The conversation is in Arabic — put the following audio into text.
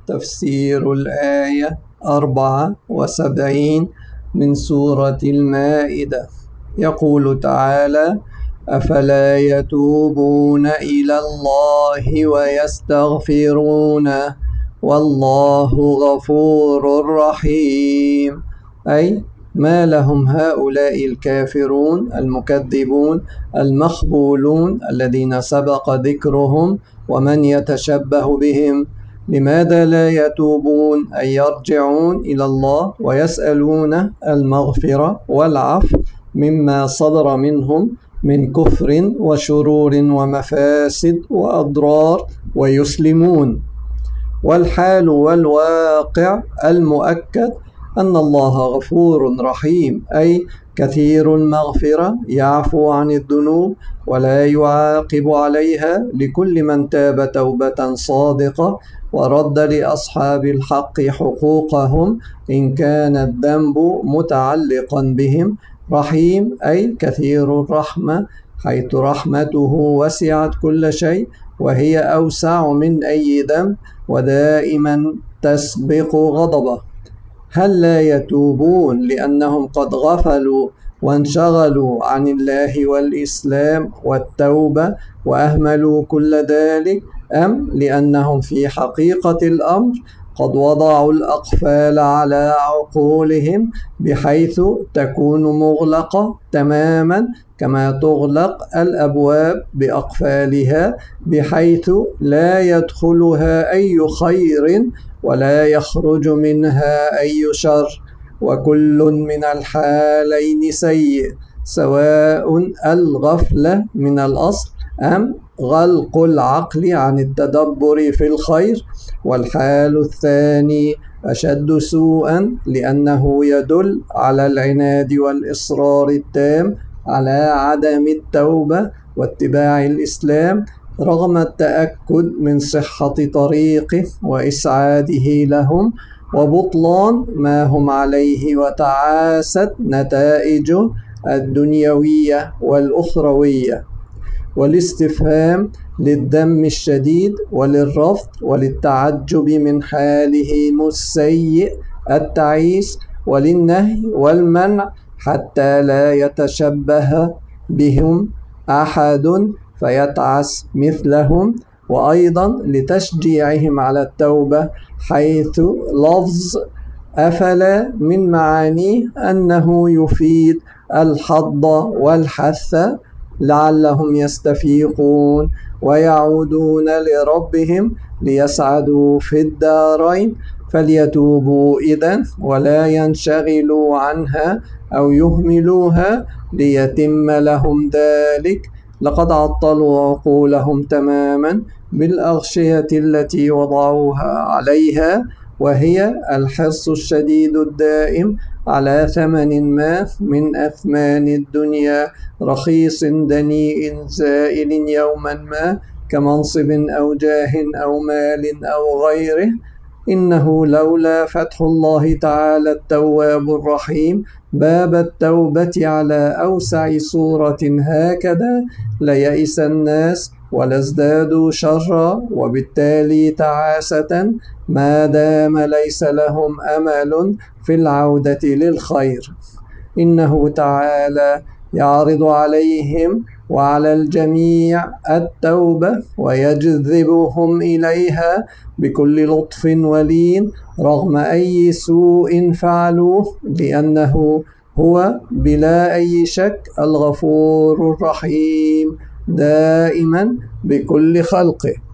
تفسير الآية 74 من سورة المائدة. يقول تعالى: أفلا يتوبون إلى الله ويستغفرونه والله غفور رحيم. أي ما لهم هؤلاء الكافرون المكذبون المخبولون الذين سبق ذكرهم ومن يتشبه بهم، لماذا لا يتوبون أي يرجعون إلى الله ويسألون المغفرة والعفو مما صدر منهم من كفر وشرور ومفاسد وأضرار ويسلمون؟ والحال والواقع المؤكد أن الله غفور رحيم، أي كثير المغفرة، يعفو عن الذنوب ولا يعاقب عليها لكل من تاب توبة صادقة ورد لأصحاب الحق حقوقهم إن كان الذنب متعلقا بهم. رحيم أي كثير الرحمة، حيث رحمته وسعت كل شيء وهي أوسع من أي ذنب ودائما تسبق غضبه. هل لا يتوبون لأنهم قد غفلوا وانشغلوا عن الله والإسلام والتوبة وأهملوا كل ذلك، أم لأنهم في حقيقة الأمر قد وضعوا الأقفال على عقولهم بحيث تكون مغلقة تماما كما تغلق الأبواب بأقفالها، بحيث لا يدخلها أي خير ولا يخرج منها أي شر، وكل من الحالين سيء، سواء الغفلة من الأصل أم غلق العقل عن التدبر في الخير. والحال الثاني أشد سوءا، لأنه يدل على العناد والإصرار التام على عدم التوبة واتباع الإسلام رغم التأكد من صحة طريقه وإسعاده لهم وبطلان ما هم عليه وتعاست نتائجه الدنيوية والأخروية. والاستفهام للذم الشديد وللرفض وللتعجب من حالهم السيء التعيس، وللنهي والمنع حتى لا يتشبه بهم أحد فيتعس مثلهم، وأيضا لتشجيعهم على التوبة، حيث لفظ أفلا من معانيه أنه يفيد الحض والحث لعلهم يستفيقون ويعودون لربهم ليسعدوا في الدارين. فليتوبوا إذن ولا ينشغلوا عنها أو يهملوها ليتم لهم ذلك. لقد عطلوا عقولهم تماما بالأغشية التي وضعوها عليها، وهي الحرص الشديد الدائم على ثمن ما من أثمان الدنيا، رخيص دنيء زائل يوما ما، كمنصب أو جاه أو مال أو غيره. إنه لولا فتح الله تعالى التواب الرحيم باب التوبة على أوسع صورة هكذا ليئس الناس ولازدادوا شرا وبالتالي تعاسة، ما دام ليس لهم أمل في العودة للخير. إنه تعالى يعرض عليهم وعلى الجميع التوبة ويجذبهم إليها بكل لطف ولين رغم أي سوء فعلوه، لأنه هو بلا أي شك الغفور الرحيم دائما بكل خلقه.